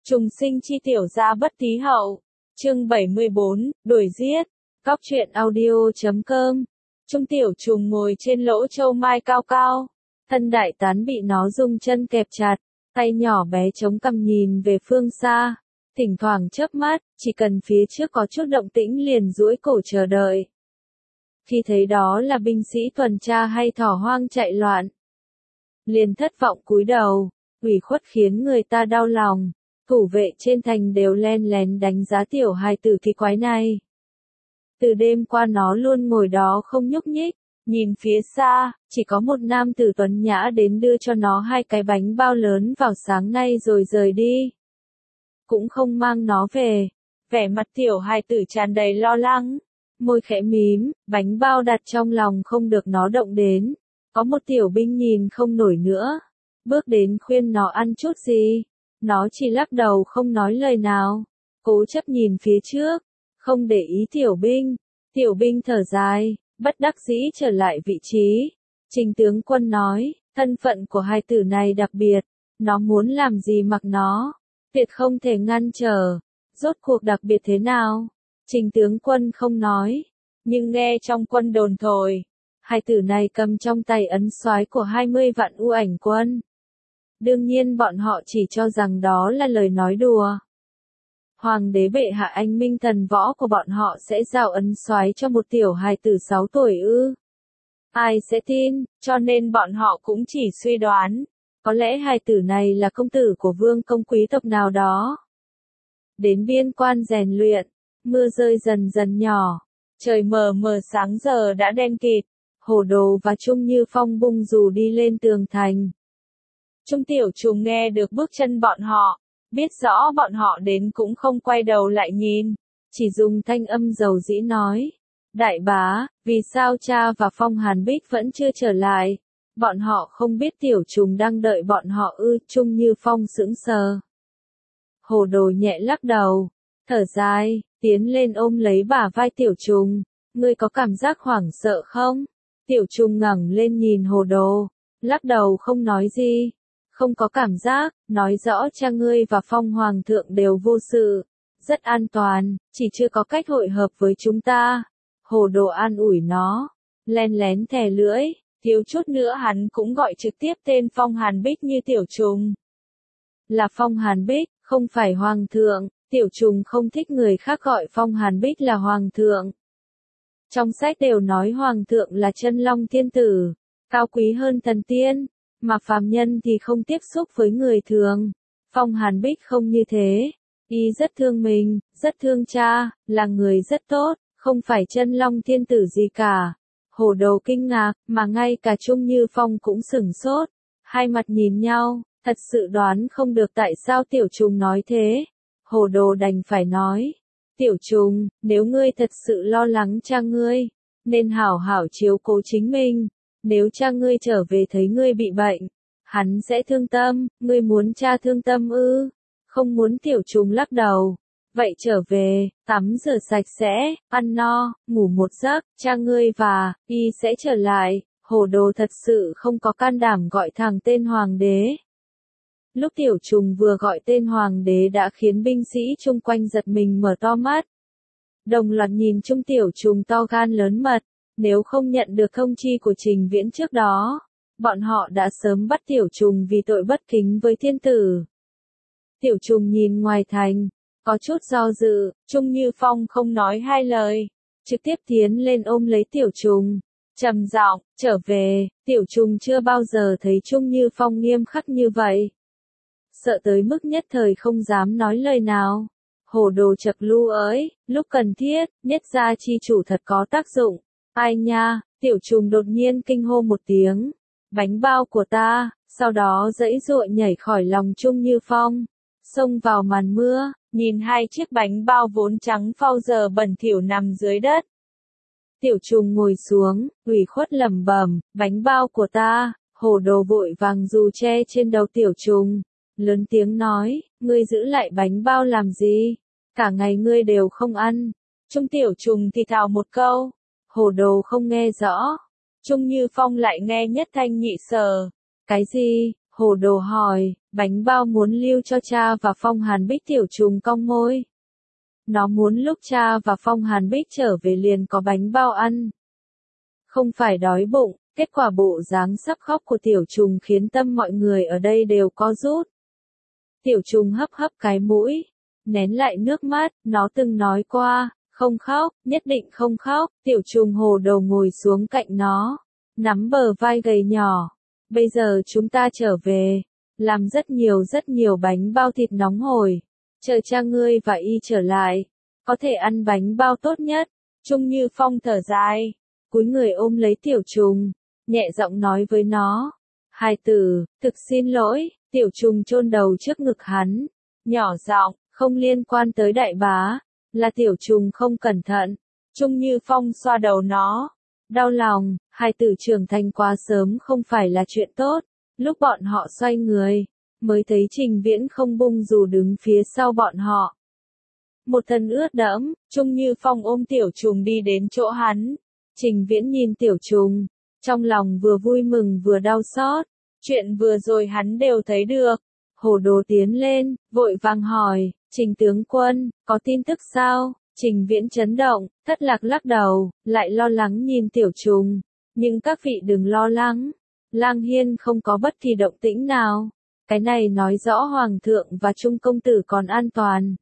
Trùng sinh chi tiểu gia bất tí hậu. Chương 74, đuổi giết. Góc truyện audio.com. Trung tiểu trùng ngồi trên lỗ châu mai cao cao. Thân đại tán bị nó dùng chân kẹp chặt, tay nhỏ bé chống cằm nhìn về phương xa. Thỉnh thoảng chớp mắt, chỉ cần phía trước có chút động tĩnh liền duỗi cổ chờ đợi. Khi thấy đó là binh sĩ tuần tra hay thỏ hoang chạy loạn, liền thất vọng cúi đầu, ủy khuất khiến người ta đau lòng. Thủ vệ trên thành đều len lén đánh giá tiểu hài tử kỳ quái này. Từ đêm qua nó luôn ngồi đó không nhúc nhích, nhìn phía xa, chỉ có một nam tử tuấn nhã đến đưa cho nó 2 cái bánh bao lớn vào sáng nay rồi rời đi. Cũng không mang nó về. Vẻ mặt tiểu hài tử tràn đầy lo lắng, môi khẽ mím, bánh bao đặt trong lòng không được nó động đến. Có một tiểu binh nhìn không nổi nữa, bước đến khuyên nó ăn chút gì. Nó chỉ lắc đầu không nói lời nào, cố chấp nhìn phía trước, không để ý tiểu binh. Tiểu binh thở dài, bất đắc dĩ trở lại vị trí. Trình tướng quân nói, thân phận của hai tử này đặc biệt, nó muốn làm gì mặc nó, tuyệt không thể ngăn trở. Rốt cuộc đặc biệt thế nào? Trình tướng quân không nói, nhưng nghe trong quân đồn thổi, hai tử này cầm trong tay ấn soái của 20 vạn U Ảnh quân. Đương nhiên bọn họ chỉ cho rằng đó là lời nói đùa. Hoàng đế bệ hạ anh minh thần võ của bọn họ sẽ giao ấn soái cho một tiểu hài tử 6 tuổi ư? Ai sẽ tin, cho nên bọn họ cũng chỉ suy đoán, có lẽ hài tử này là công tử của vương công quý tộc nào đó. Đến biên quan rèn luyện, mưa rơi dần dần nhỏ, trời mờ mờ sáng giờ đã đen kịt. Hồ Đồ và Trung Như Phong bung dù đi lên tường thành. Trung tiểu trùng nghe được bước chân bọn họ, biết rõ bọn họ đến cũng không quay đầu lại nhìn, chỉ dùng thanh âm dầu dĩ nói. Đại bá, vì sao cha và Phong Hàn Bích vẫn chưa trở lại? Bọn họ không biết tiểu trùng đang đợi bọn họ ư? Trung Như Phong sững sờ. Hồ Đồ nhẹ lắc đầu, thở dài, tiến lên ôm lấy bả vai tiểu trùng. Ngươi có cảm giác hoảng sợ không? Tiểu trùng ngẩng lên nhìn Hồ Đồ, lắc đầu không nói gì. Không có cảm giác, nói rõ cha ngươi và Phong Hoàng thượng đều vô sự, rất an toàn, chỉ chưa có cách hội hợp với chúng ta. Hồ Đồ an ủi nó, len lén thè lưỡi, thiếu chút nữa hắn cũng gọi trực tiếp tên Phong Hàn Bích như tiểu trùng. Là Phong Hàn Bích, không phải Hoàng thượng. Tiểu trùng không thích người khác gọi Phong Hàn Bích là Hoàng thượng. Trong sách đều nói Hoàng thượng là chân long thiên tử, cao quý hơn thần tiên. Mà phàm nhân thì không tiếp xúc với người thường. Phong Hàn Bích không như thế. Y rất thương mình, rất thương cha, là người rất tốt, không phải chân long thiên tử gì cả. Hồ Đồ kinh ngạc, mà ngay cả Trung Như Phong cũng sửng sốt. Hai mặt nhìn nhau, thật sự đoán không được tại sao tiểu trùng nói thế. Hồ Đồ đành phải nói. Tiểu trùng, nếu ngươi thật sự lo lắng cha ngươi, nên hảo hảo chiếu cố chính mình. Nếu cha ngươi trở về thấy ngươi bị bệnh, hắn sẽ thương tâm. Ngươi muốn cha thương tâm ư? Không muốn. Tiểu trùng lắc đầu. Vậy trở về, tắm rửa sạch sẽ, ăn no, ngủ một giấc, cha ngươi và y sẽ trở lại. Hồ Đồ thật sự không có can đảm gọi thẳng tên hoàng đế. Lúc tiểu trùng vừa gọi tên hoàng đế đã khiến binh sĩ chung quanh giật mình mở to mắt. Đồng loạt nhìn Trung tiểu trùng to gan lớn mật. Nếu không nhận được thông chi của Trình Viễn trước đó, bọn họ đã sớm bắt tiểu trùng vì tội bất kính với thiên tử. Tiểu trùng nhìn ngoài thành, có chút do dự. Trung Như Phong không nói hai lời, trực tiếp tiến lên ôm lấy tiểu trùng, trầm giọng, trở về. Tiểu trùng chưa bao giờ thấy Trung Như Phong nghiêm khắc như vậy, sợ tới mức nhất thời không dám nói lời nào. Hồ Đồ chậc lu ới, lúc cần thiết, nhất gia chi chủ thật có tác dụng. Ai nha, tiểu trùng đột nhiên kinh hô một tiếng. Bánh bao của ta, sau đó giãy giụa nhảy khỏi lòng Trung Như Phong, xông vào màn mưa, nhìn 2 chiếc bánh bao vốn trắng phau giờ bẩn thỉu nằm dưới đất. Tiểu trùng ngồi xuống, ủy khuất lẩm bẩm, bánh bao của ta. Hồ Đồ vội vàng dù che trên đầu tiểu trùng, lớn tiếng nói, ngươi giữ lại bánh bao làm gì? Cả ngày ngươi đều không ăn. Trung tiểu trùng thì thào một câu. Hồ Đồ không nghe rõ. Trung Như Phong lại nghe nhất thanh nhị sở. Cái gì? Hồ Đồ hỏi, bánh bao muốn lưu cho cha và Phong Hàn Bích. Tiểu trùng cong môi. Nó muốn lúc cha và Phong Hàn Bích trở về liền có bánh bao ăn. Không phải đói bụng. Kết quả bộ dáng sắp khóc của tiểu trùng khiến tâm mọi người ở đây đều co rút. Tiểu trùng hấp hấp cái mũi, nén lại nước mắt, nó từng nói qua, không khóc, nhất định không khóc. Tiểu trùng Hồ Đồ ngồi xuống cạnh nó, nắm bờ vai gầy nhỏ. Bây giờ chúng ta trở về, làm rất nhiều bánh bao thịt nóng hổi, chờ cha ngươi và y trở lại, có thể ăn bánh bao tốt nhất. Trung Như Phong thở dài, cúi người ôm lấy tiểu trùng, nhẹ giọng nói với nó, hài tử, thực xin lỗi. Tiểu trùng chôn đầu trước ngực hắn, nhỏ giọng, không liên quan tới đại bá, là tiểu trùng không cẩn thận. Trung Như Phong xoa đầu nó, đau lòng, hài tử trưởng thành quá sớm không phải là chuyện tốt. Lúc bọn họ xoay người, mới thấy Trình Viễn không bung dù đứng phía sau bọn họ. Một thân ướt đẫm, Trung Như Phong ôm tiểu trùng đi đến chỗ hắn. Trình Viễn nhìn tiểu trùng, trong lòng vừa vui mừng vừa đau xót. Chuyện vừa rồi hắn đều thấy được. Hồ Đồ tiến lên, vội vàng hỏi, Trình tướng quân, có tin tức sao? Trình Viễn chấn động, thất lạc lắc đầu, lại lo lắng nhìn tiểu trùng. Nhưng các vị đừng lo lắng. Lang Hiên không có bất kỳ động tĩnh nào. Cái này nói rõ Hoàng thượng và Trung công tử còn an toàn.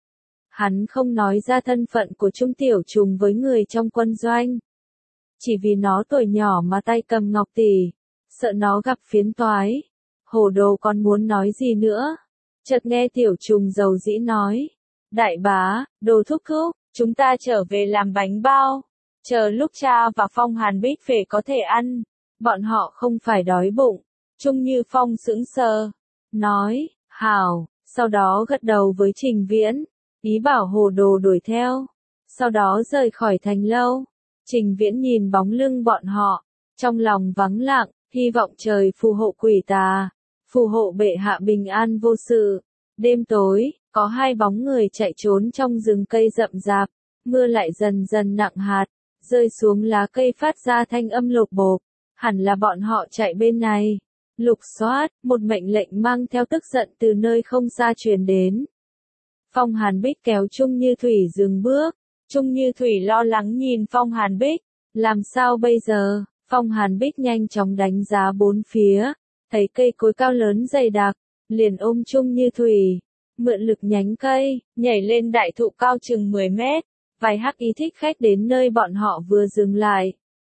Hắn không nói ra thân phận của Trung tiểu trùng với người trong quân doanh. Chỉ vì nó tuổi nhỏ mà tay cầm ngọc tỷ, sợ nó gặp phiến toái. Hồ Đồ còn muốn nói gì nữa, chợt nghe tiểu trùng dầu dĩ nói, đại bá, Đồ thúc thúc, chúng ta trở về làm bánh bao, chờ lúc cha và Phong Hàn Bích về có thể ăn, bọn họ không phải đói bụng. Trung Như Phong sững sờ, nói, hảo, sau đó gật đầu với Trình Viễn, ý bảo Hồ Đồ đuổi theo, sau đó rời khỏi thành lâu. Trình Viễn nhìn bóng lưng bọn họ, trong lòng vắng lặng, hy vọng trời phù hộ quỷ tà, phù hộ bệ hạ bình an vô sự. Đêm tối, có hai bóng người chạy trốn trong rừng cây rậm rạp, mưa lại dần dần nặng hạt, rơi xuống lá cây phát ra thanh âm lộp bộp, hẳn là bọn họ chạy bên này. Lục soát, một mệnh lệnh mang theo tức giận từ nơi không xa truyền đến. Phong Hàn Bích kéo Trung Như Thủy dừng bước. Trung Như Thủy lo lắng nhìn Phong Hàn Bích, làm sao bây giờ? Phong Hàn Bích nhanh chóng đánh giá bốn phía, thấy cây cối cao lớn dày đặc, liền ôm Trung Như Thủy, mượn lực nhánh cây, nhảy lên đại thụ cao chừng 10 mét, vài hắc y thích khách đến nơi bọn họ vừa dừng lại.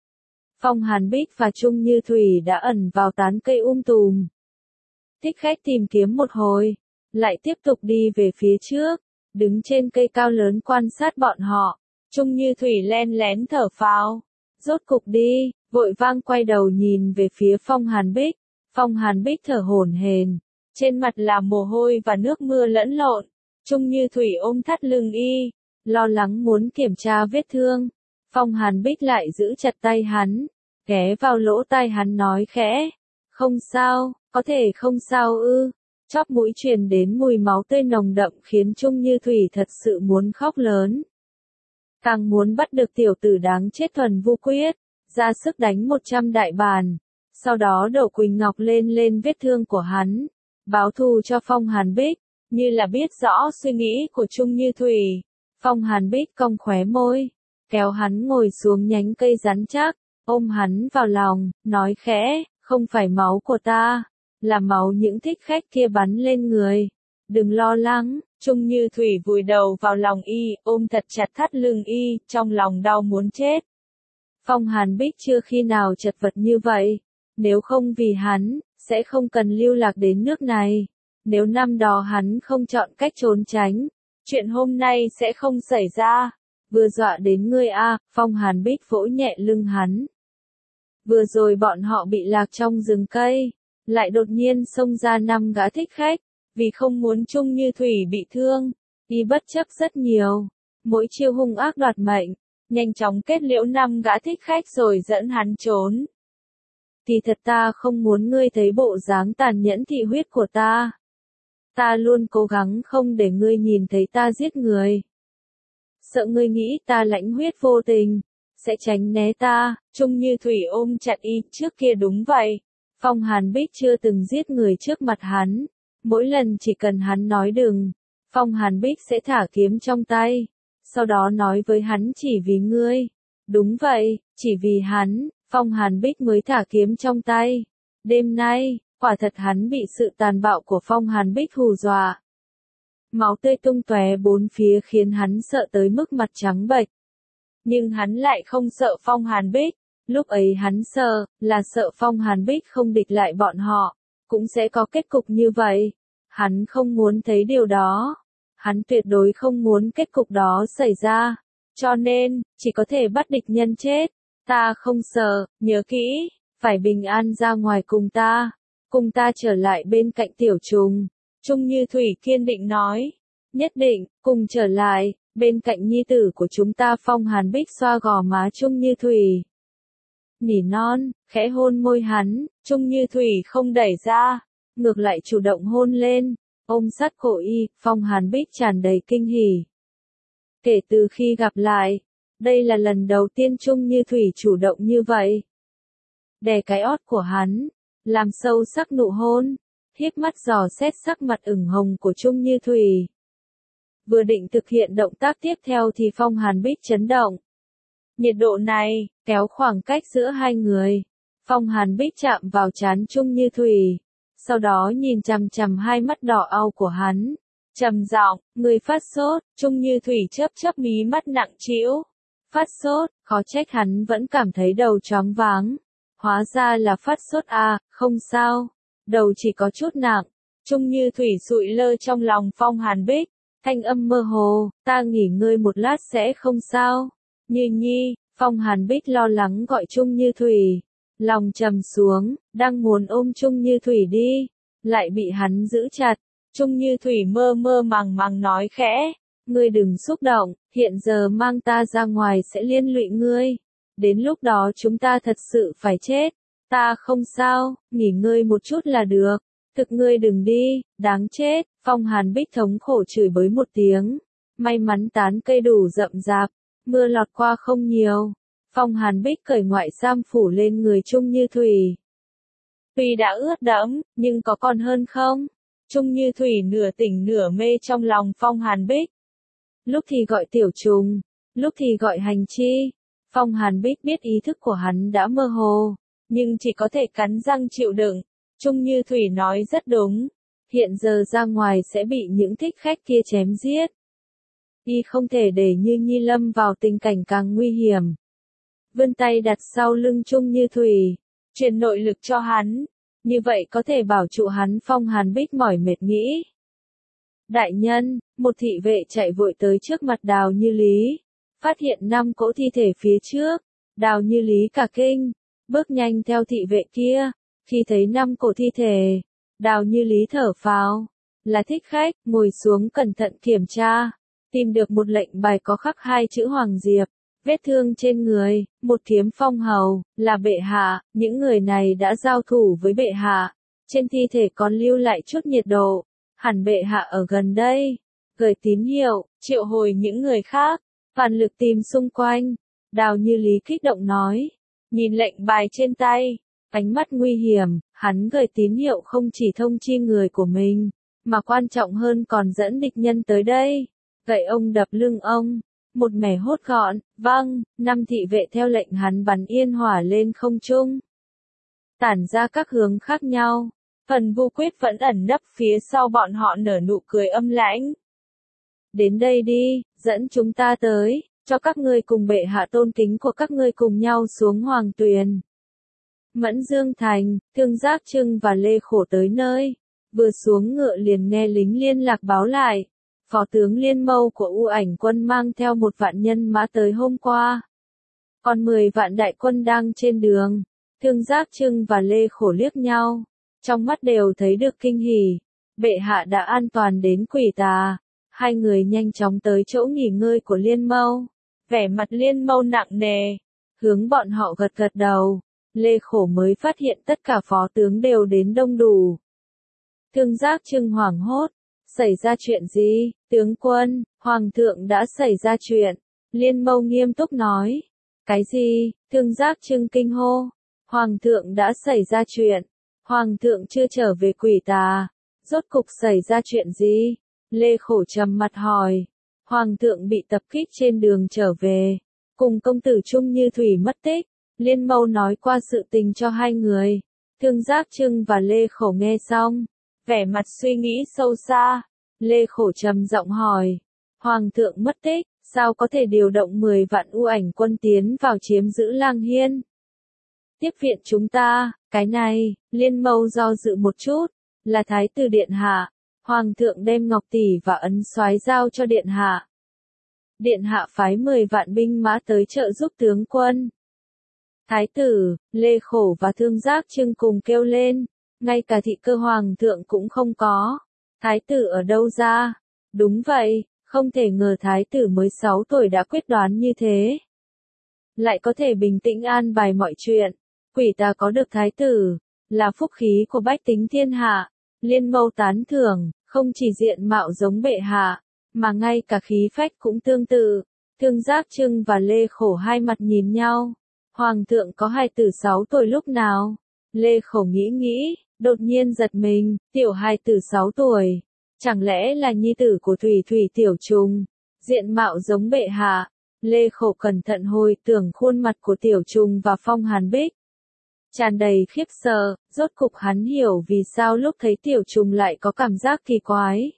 Phong Hàn Bích và Trung Như Thủy đã ẩn vào tán cây tùm. Thích khách tìm kiếm một hồi, lại tiếp tục đi về phía trước, đứng trên cây cao lớn quan sát bọn họ. Trung Như Thủy len lén thở phào, rốt cục đi, vội vang quay đầu nhìn về phía Phong Hàn Bích. Phong Hàn Bích thở hổn hển, trên mặt là mồ hôi và nước mưa lẫn lộn. Trung Như Thủy ôm thắt lưng y, lo lắng muốn kiểm tra vết thương. Phong Hàn Bích lại giữ chặt tay hắn, ghé vào lỗ tai hắn nói khẽ, không sao, có thể không sao ư. Chóp mũi truyền đến mùi máu tươi nồng đậm khiến Trung Như Thủy thật sự muốn khóc lớn. Càng muốn bắt được tiểu tử đáng chết Thuần Vu Quyết, ra sức đánh 100 đại bàn, sau đó đổ Quỳnh Ngọc lên vết thương của hắn, báo thù cho Phong Hàn Bích, như là biết rõ suy nghĩ của Trung Như Thủy. Phong Hàn Bích cong khóe môi, kéo hắn ngồi xuống nhánh cây rắn chắc, ôm hắn vào lòng, nói khẽ, không phải máu của ta, là máu những thích khách kia bắn lên người. Đừng lo lắng. Trung Như Thủy vùi đầu vào lòng y, ôm thật chặt thắt lưng y, trong lòng đau muốn chết. Phong Hàn Bích chưa khi nào chật vật như vậy. Nếu không vì hắn, sẽ không cần lưu lạc đến nước này. Nếu năm đó hắn không chọn cách trốn tránh, chuyện hôm nay sẽ không xảy ra. Vừa dọa đến ngươi a, Phong Hàn Bích vỗ nhẹ lưng hắn. Vừa rồi bọn họ bị lạc trong rừng cây, lại đột nhiên xông ra 5 gã thích khách. Vì không muốn Trung Như Thủy bị thương, y bất chấp rất nhiều, mỗi chiêu hung ác đoạt mệnh, nhanh chóng kết liễu 5 gã thích khách rồi dẫn hắn trốn. Thì thật ta không muốn ngươi thấy bộ dáng tàn nhẫn thị huyết của ta. Ta luôn cố gắng không để ngươi nhìn thấy ta giết người. Sợ ngươi nghĩ ta lãnh huyết vô tình, sẽ tránh né ta. Trung Như Thủy ôm chặt y, trước kia đúng vậy. Phong Hàn Bích chưa từng giết người trước mặt hắn. Mỗi lần chỉ cần hắn nói đừng, Phong Hàn Bích sẽ thả kiếm trong tay. Sau đó nói với hắn chỉ vì ngươi. Đúng vậy, chỉ vì hắn, Phong Hàn Bích mới thả kiếm trong tay. Đêm nay, quả thật hắn bị sự tàn bạo của Phong Hàn Bích hù dọa. Máu tươi tung tóe bốn phía khiến hắn sợ tới mức mặt trắng bệch. Nhưng hắn lại không sợ Phong Hàn Bích. Lúc ấy hắn sợ, là sợ Phong Hàn Bích không địch lại bọn họ, cũng sẽ có kết cục như vậy. Hắn không muốn thấy điều đó. Hắn tuyệt đối không muốn kết cục đó xảy ra. Cho nên, chỉ có thể bắt địch nhân chết. Ta không sợ, nhớ kỹ, phải bình an ra ngoài cùng ta. Cùng ta trở lại bên cạnh tiểu trùng. Trung Như Thủy kiên định nói. Nhất định, cùng trở lại, bên cạnh nhi tử của chúng ta. Phong Hàn Bích xoa gò má Trung Như Thủy. Nỉ non, khẽ hôn môi hắn, Trung Như Thủy không đẩy ra, ngược lại chủ động hôn lên, ôm sát cổ y, Phong Hàn Bích tràn đầy kinh hỉ. Kể từ khi gặp lại, đây là lần đầu tiên Trung Như Thủy chủ động như vậy. Đè cái ót của hắn, làm sâu sắc nụ hôn, híp mắt dò xét sắc mặt ửng hồng của Trung Như Thủy. Vừa định thực hiện động tác tiếp theo thì Phong Hàn Bích chấn động. Nhiệt độ này, kéo khoảng cách giữa hai người. Phong Hàn Bích chạm vào trán Trung Như Thủy. Sau đó nhìn chằm chằm hai mắt đỏ au của hắn. Trầm giọng, người phát sốt. Trung Như Thủy chớp chớp mí mắt nặng trĩu. Phát sốt, khó trách hắn vẫn cảm thấy đầu choáng váng. Hóa ra là phát sốt à, không sao. Đầu chỉ có chút nặng. Trung Như Thủy sụi lơ trong lòng Phong Hàn Bích. Thanh âm mơ hồ, ta nghỉ ngơi một lát sẽ không sao. Như Nhi, Phong Hàn Bích lo lắng gọi Trung Như Thủy. Lòng trầm xuống, đang muốn ôm Trung Như Thủy đi. Lại bị hắn giữ chặt. Trung Như Thủy mơ mơ màng màng nói khẽ. Ngươi đừng xúc động, hiện giờ mang ta ra ngoài sẽ liên lụy ngươi. Đến lúc đó chúng ta thật sự phải chết. Ta không sao, nghỉ ngơi một chút là được. Thực ngươi đừng đi, đáng chết. Phong Hàn Bích thống khổ chửi bới một tiếng. May mắn tán cây đủ rậm rạp. Mưa lọt qua không nhiều. Phong Hàn Bích cởi ngoại sam phủ lên người Trung Như Thủy. Tuy đã ướt đẫm, nhưng có còn hơn không? Trung Như Thủy nửa tỉnh nửa mê trong lòng Phong Hàn Bích. Lúc thì gọi tiểu trùng, lúc thì gọi hành chi. Phong Hàn Bích biết ý thức của hắn đã mơ hồ, nhưng chỉ có thể cắn răng chịu đựng. Trung Như Thủy nói rất đúng. Hiện giờ ra ngoài sẽ bị những thích khách kia chém giết. Y không thể để Như Nhi lâm vào tình cảnh càng nguy hiểm. Vươn tay đặt sau lưng Trung Như Thủy, truyền nội lực cho hắn, như vậy có thể bảo trụ hắn. Phong Hàn Bích mỏi mệt nghĩ. Đại nhân, một thị vệ chạy vội tới trước mặt Đào Như Lý, phát hiện 5 cỗ thi thể phía trước. Đào Như Lý cả kinh, bước nhanh theo thị vệ kia. Khi thấy 5 cỗ thi thể, Đào Như Lý thở phào, là thích khách, ngồi xuống cẩn thận kiểm tra. Tìm được một lệnh bài có khắc 2 chữ Hoàng Diệp, vết thương trên người, một kiếm phong hầu, là bệ hạ. Những người này đã giao thủ với bệ hạ. Trên thi thể còn lưu lại chút nhiệt độ, hẳn bệ hạ ở gần đây. Gửi tín hiệu, triệu hồi những người khác, toàn lực tìm xung quanh. Đào Như Lý kích động nói, nhìn lệnh bài trên tay, ánh mắt nguy hiểm. Hắn gửi tín hiệu không chỉ thông chi người của mình, mà quan trọng hơn còn dẫn địch nhân tới đây. Gậy ông đập lưng ông, một mẻ hốt gọn. Vâng, 5 thị vệ theo lệnh hắn bắn yên hỏa lên không trung, tản ra các hướng khác nhau. Phần Vu Quyết vẫn ẩn nấp phía sau bọn họ nở nụ cười âm lãnh. Đến đây đi, dẫn chúng ta tới, cho các ngươi cùng bệ hạ tôn kính của các ngươi cùng nhau xuống Hoàng Tuyền. Mẫn Dương Thành, Thương Giác Trưng và Lê Khổ tới nơi. Vừa xuống ngựa liền nghe lính liên lạc báo lại. Phó tướng Liên Mâu của U Ảnh quân mang theo 1 vạn nhân mã tới hôm qua. Còn 10 vạn đại quân đang trên đường. Thương Giác Trưng và Lê Khổ liếc nhau. Trong mắt đều thấy được kinh hỉ. Bệ hạ đã an toàn đến Quỷ Tà. Hai người nhanh chóng tới chỗ nghỉ ngơi của Liên Mâu. Vẻ mặt Liên Mâu nặng nề. Hướng bọn họ gật gật đầu. Lê Khổ mới phát hiện tất cả phó tướng đều đến đông đủ. Thương Giác Trưng hoảng hốt. Xảy ra chuyện gì? Tướng quân, Hoàng thượng đã xảy ra chuyện. Liên Mâu nghiêm túc nói. Cái gì? Thương Giác Trưng kinh hô. Hoàng thượng đã xảy ra chuyện. Hoàng thượng chưa trở về quỷ tà, rốt cục xảy ra chuyện gì? Lê Khổ trầm mặt hỏi. Hoàng thượng bị tập kích trên đường trở về, cùng công tử Trung Như Thủy mất tích. Liên Mâu nói qua sự tình cho hai người. Thương Giác Trưng và Lê Khổ nghe xong, vẻ mặt suy nghĩ sâu xa. Lê Khổ trầm giọng hỏi, Hoàng thượng mất tích, sao có thể điều động 10 vạn U Ảnh quân tiến vào chiếm giữ Lang Hiên? Tiếp viện chúng ta, cái này, Liên Mâu do dự một chút, là Thái tử Điện Hạ. Hoàng thượng đem ngọc tỷ và ấn soái giao cho Điện Hạ. Điện Hạ phái 10 vạn binh mã tới trợ giúp tướng quân. Thái tử, Lê Khổ và Thương Giác Trưng cùng kêu lên, ngay cả thị cơ Hoàng thượng cũng không có. Thái tử ở đâu ra? Đúng vậy, không thể ngờ Thái tử mới 6 tuổi đã quyết đoán như thế. Lại có thể bình tĩnh an bài mọi chuyện. Quỷ tà có được Thái tử, là phúc khí của bách tính thiên hạ. Liên Mâu tán thưởng, không chỉ diện mạo giống bệ hạ, mà ngay cả khí phách cũng tương tự. Thương Giác Trưng và Lê Khổ hai mặt nhìn nhau. Hoàng thượng có hài tử 6 tuổi lúc nào? Lê Khổ nghĩ, đột nhiên giật mình, tiểu hài tử 6 tuổi. Chẳng lẽ là nhi tử của Thủy Thủy Tiểu Trùng? Diện mạo giống bệ hạ. Lê Khổ cẩn thận hồi tưởng khuôn mặt của Tiểu Trùng và Phong Hàn Bích. Tràn đầy khiếp sợ, rốt cục hắn hiểu vì sao lúc thấy Tiểu Trùng lại có cảm giác kỳ quái.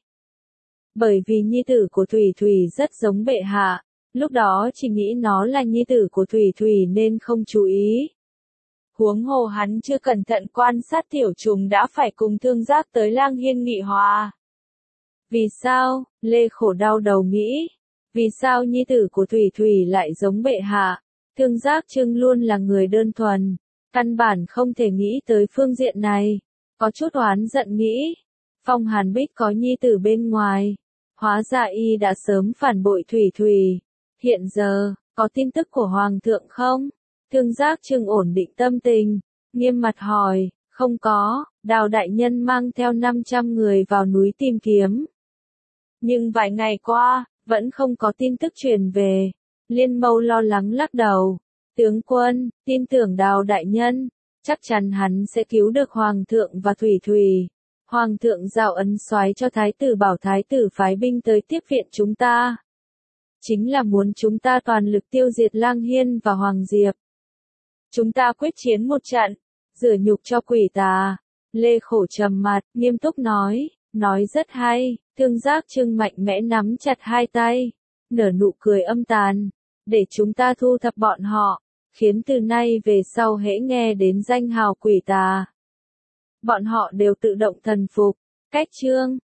Bởi vì nhi tử của Thủy Thủy rất giống bệ hạ, lúc đó chỉ nghĩ nó là nhi tử của Thủy Thủy nên không chú ý. Huống hồ hắn chưa cẩn thận quan sát Tiểu Trùng đã phải cùng Thương Giác tới Lang Hiên nghị hòa. Vì sao? Lê Khổ đau đầu nghĩ. Vì sao nhi tử của Thủy Thủy lại giống bệ hạ? Thương Giác Trưng luôn là người đơn thuần, căn bản không thể nghĩ tới phương diện này. Có chút oán giận nghĩ, Phong Hàn Bích có nhi tử bên ngoài, hóa ra y đã sớm phản bội Thủy Thủy. Hiện giờ, có tin tức của Hoàng thượng không? Thương Giác Trưng ổn định tâm tình, nghiêm mặt hỏi, không có, Đào đại nhân mang theo 500 người vào núi tìm kiếm. Nhưng vài ngày qua, vẫn không có tin tức truyền về. Liên Mâu lo lắng lắc đầu. Tướng quân, tin tưởng Đào đại nhân, chắc chắn hắn sẽ cứu được Hoàng thượng và Thủy Thủy. Hoàng thượng giao ấn soái cho Thái tử bảo Thái tử phái binh tới tiếp viện chúng ta. Chính là muốn chúng ta toàn lực tiêu diệt Lang Hiên và Hoàng Diệp. Chúng ta quyết chiến một trận, rửa nhục cho quỷ tà. Lê Khổ trầm mặt, nghiêm túc nói rất hay. Thương Giác Trưng mạnh mẽ nắm chặt hai tay, nở nụ cười âm tàn. Để chúng ta thu thập bọn họ, khiến từ nay về sau hễ nghe đến danh hào quỷ tà, bọn họ đều tự động thần phục. Cách chương